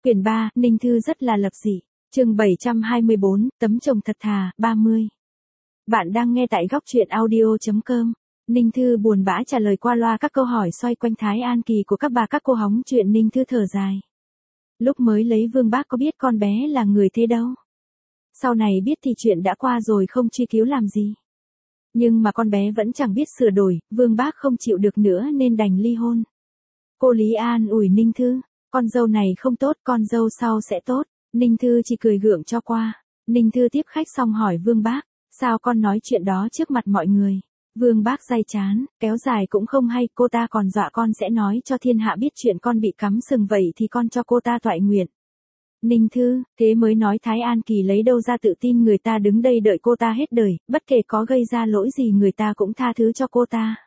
Quyển 3, Ninh Thư rất là lập dị. Chương 724, tấm chồng thật thà, 30. Bạn đang nghe tại góc truyện audio.com. Ninh Thư buồn bã trả lời qua loa các câu hỏi xoay quanh Thái An Kỳ của các bà các cô hóng chuyện. Ninh Thư thở dài. Lúc mới lấy Vương Bác có biết con bé là người thế đâu. Sau này biết thì chuyện đã qua rồi, không truy cứu làm gì. Nhưng mà con bé vẫn chẳng biết sửa đổi, Vương Bác không chịu được nữa nên đành ly hôn. Cô Lý an ủi Ninh Thư, con dâu này không tốt, con dâu sau sẽ tốt. Ninh Thư chỉ cười gượng cho qua. Ninh Thư tiếp khách xong hỏi Vương Bác, sao con nói chuyện đó trước mặt mọi người? Vương Bác day chán, kéo dài cũng không hay, cô ta còn dọa con sẽ nói cho thiên hạ biết chuyện con bị cắm sừng, vậy thì con cho cô ta toại nguyện. Ninh Thư, thế mới nói Thái An Kỳ lấy đâu ra tự tin người ta đứng đây đợi cô ta hết đời, bất kể có gây ra lỗi gì người ta cũng tha thứ cho cô ta.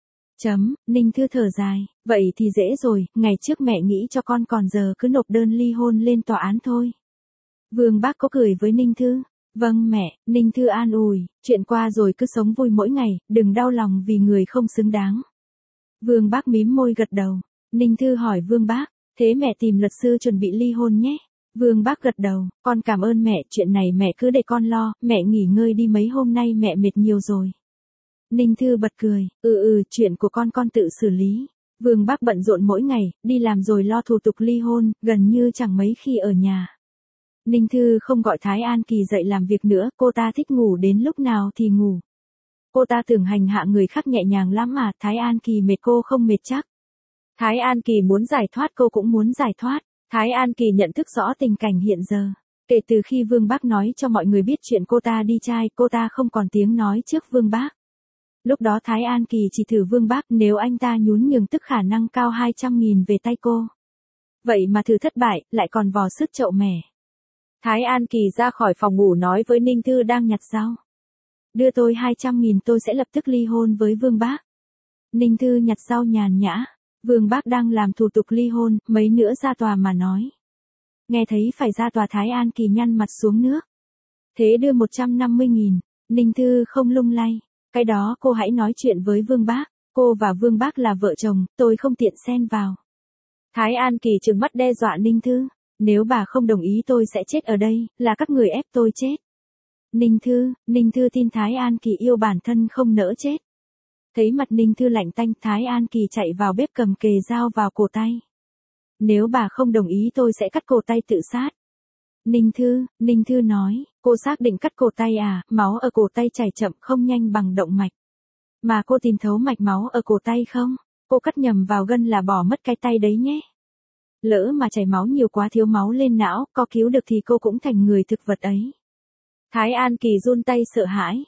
Ninh Thư thở dài, vậy thì dễ rồi, ngày trước mẹ nghĩ cho con, còn giờ cứ nộp đơn ly hôn lên tòa án thôi. Vương Bác có cười với Ninh Thư, vâng mẹ. Ninh Thư an ủi, chuyện qua rồi cứ sống vui mỗi ngày, đừng đau lòng vì người không xứng đáng. Vương Bác mím môi gật đầu. Ninh Thư hỏi Vương Bác, thế mẹ tìm luật sư chuẩn bị ly hôn nhé. Vương Bác gật đầu, con cảm ơn mẹ, chuyện này mẹ cứ để con lo, mẹ nghỉ ngơi đi, mấy hôm nay mẹ mệt nhiều rồi. Ninh Thư bật cười, chuyện của con tự xử lý. Vương Bác bận rộn mỗi ngày, đi làm rồi lo thủ tục ly hôn, gần như chẳng mấy khi ở nhà. Ninh Thư không gọi Thái An Kỳ dậy làm việc nữa, cô ta thích ngủ đến lúc nào thì ngủ. Cô ta tưởng hành hạ người khác nhẹ nhàng lắm mà, Thái An Kỳ mệt cô không mệt chắc. Thái An Kỳ muốn giải thoát cô cũng muốn giải thoát. Thái An Kỳ nhận thức rõ tình cảnh hiện giờ. Kể từ khi Vương Bác nói cho mọi người biết chuyện cô ta đi trai, cô ta không còn tiếng nói trước Vương Bác. Lúc đó Thái An Kỳ chỉ thử Vương Bác, nếu anh ta nhún nhường tức khả năng cao 200.000 về tay cô. Vậy mà thử thất bại, lại còn vò sứt chậu mẻ. Thái An Kỳ ra khỏi phòng ngủ nói với Ninh Thư đang nhặt rau. Đưa tôi 200.000 tôi sẽ lập tức ly hôn với Vương Bác. Ninh Thư nhặt rau nhàn nhã. Vương Bác đang làm thủ tục ly hôn, mấy nữa ra tòa mà nói. Nghe thấy phải ra tòa, Thái An Kỳ nhăn mặt xuống nước. Thế đưa 150.000. Ninh Thư không lung lay. Cái đó cô hãy nói chuyện với Vương Bác. Cô và Vương Bác là vợ chồng, tôi không tiện xen vào. Thái An Kỳ trừng mắt đe dọa Ninh Thư. Nếu bà không đồng ý tôi sẽ chết ở đây, là các người ép tôi chết. Ninh Thư tin Thái An Kỳ yêu bản thân không nỡ chết. Thấy mặt Ninh Thư lạnh tanh, Thái An Kỳ chạy vào bếp cầm kề dao vào cổ tay. Nếu bà không đồng ý tôi sẽ cắt cổ tay tự sát. Ninh Thư nói, cô xác định cắt cổ tay à? Máu ở cổ tay chảy chậm không nhanh bằng động mạch. Mà cô tìm thấu mạch máu ở cổ tay không? Cô cắt nhầm vào gân là bỏ mất cái tay đấy nhé. Lỡ mà chảy máu nhiều quá, thiếu máu lên não, có cứu được thì cô cũng thành người thực vật ấy. Thái An Kỳ run tay sợ hãi.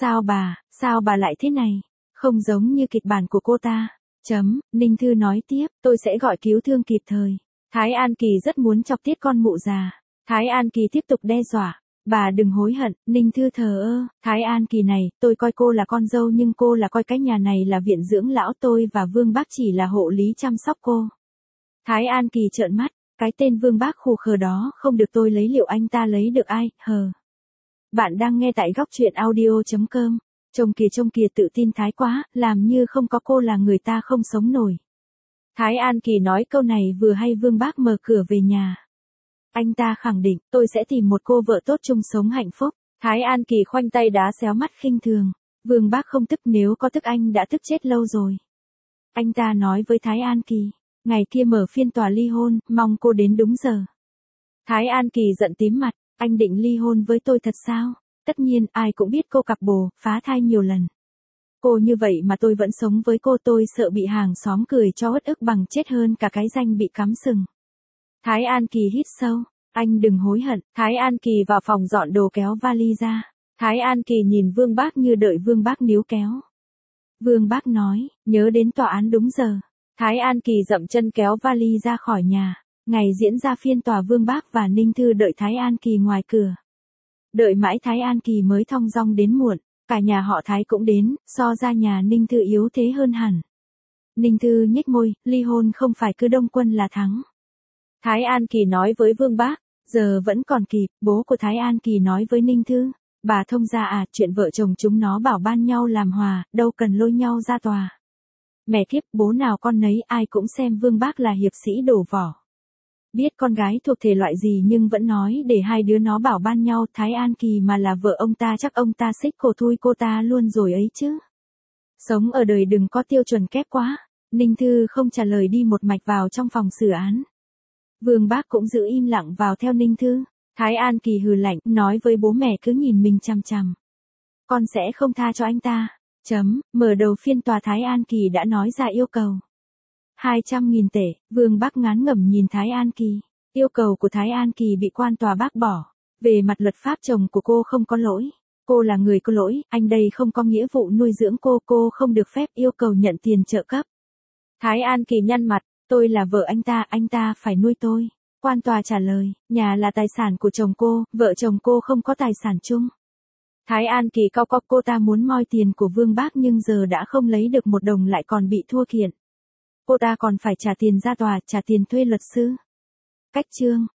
Sao bà lại thế này? Không giống như kịch bản của cô ta. Ninh Thư nói tiếp, tôi sẽ gọi cứu thương kịp thời. Thái An Kỳ rất muốn chọc tiết con mụ già. Thái An Kỳ tiếp tục đe dọa. Bà đừng hối hận. Ninh Thư thờ ơ. Thái An Kỳ này, tôi coi cô là con dâu nhưng cô là coi cái nhà này là viện dưỡng lão, tôi và Vương Bác chỉ là hộ lý chăm sóc cô. Thái An Kỳ trợn mắt, cái tên Vương Bác khù khờ đó không được tôi lấy, liệu anh ta lấy được ai, hờ. Bạn đang nghe tại góc truyện audio.com. Trông kìa tự tin thái quá, làm như không có cô là người ta không sống nổi. Thái An Kỳ nói câu này vừa hay Vương Bác mở cửa về nhà. Anh ta khẳng định, tôi sẽ tìm một cô vợ tốt chung sống hạnh phúc. Thái An Kỳ khoanh tay đá xéo mắt khinh thường. Vương Bác không tức, nếu có tức anh đã tức chết lâu rồi. Anh ta nói với Thái An Kỳ, ngày kia mở phiên tòa ly hôn, mong cô đến đúng giờ. Thái An Kỳ giận tím mặt, anh định ly hôn với tôi thật sao? Tất nhiên, ai cũng biết cô cặp bồ, phá thai nhiều lần. Cô như vậy mà tôi vẫn sống với cô, tôi sợ bị hàng xóm cười cho uất ức bằng chết hơn cả cái danh bị cắm sừng. Thái An Kỳ hít sâu, anh đừng hối hận. Thái An Kỳ vào phòng dọn đồ kéo vali ra. Thái An Kỳ nhìn Vương Bác như đợi Vương Bác níu kéo. Vương Bác nói, nhớ đến tòa án đúng giờ. Thái An Kỳ dậm chân kéo vali ra khỏi nhà. Ngày diễn ra phiên tòa, Vương Bác và Ninh Thư đợi Thái An Kỳ ngoài cửa. Đợi mãi Thái An Kỳ mới thong dong đến muộn, cả nhà họ Thái cũng đến, so ra nhà Ninh Thư yếu thế hơn hẳn. Ninh Thư nhếch môi, ly hôn không phải cứ đông quân là thắng. Thái An Kỳ nói với Vương Bác, giờ vẫn còn kịp. Bố của Thái An Kỳ nói với Ninh Thư, bà thông gia à, chuyện vợ chồng chúng nó bảo ban nhau làm hòa, đâu cần lôi nhau ra tòa. Mẹ kiếp, bố nào con nấy, ai cũng xem Vương Bác là hiệp sĩ đổ vỏ. Biết con gái thuộc thể loại gì nhưng vẫn nói để hai đứa nó bảo ban nhau. Thái An Kỳ mà là vợ ông ta chắc ông ta xích cổ thui cô ta luôn rồi ấy chứ. Sống ở đời đừng có tiêu chuẩn kép quá. Ninh Thư không trả lời đi một mạch vào trong phòng xử án. Vương Bác cũng giữ im lặng vào theo Ninh Thư. Thái An Kỳ hừ lạnh, nói với bố mẹ cứ nhìn mình chằm chằm. Con sẽ không tha cho anh ta. Mở đầu phiên tòa Thái An Kỳ đã nói ra yêu cầu. 200.000 tệ, Vương Bác ngán ngẩm nhìn Thái An Kỳ. Yêu cầu của Thái An Kỳ bị quan tòa bác bỏ. Về mặt luật pháp chồng của cô không có lỗi. Cô là người có lỗi, anh đây không có nghĩa vụ nuôi dưỡng cô không được phép yêu cầu nhận tiền trợ cấp. Thái An Kỳ nhăn mặt, tôi là vợ anh ta phải nuôi tôi. Quan tòa trả lời, nhà là tài sản của chồng cô, vợ chồng cô không có tài sản chung. Thái An Kỳ cau cau, cô ta muốn moi tiền của Vương Bác nhưng giờ đã không lấy được một đồng lại còn bị thua kiện. Cô ta còn phải trả tiền ra tòa, trả tiền thuê luật sư. Cách chương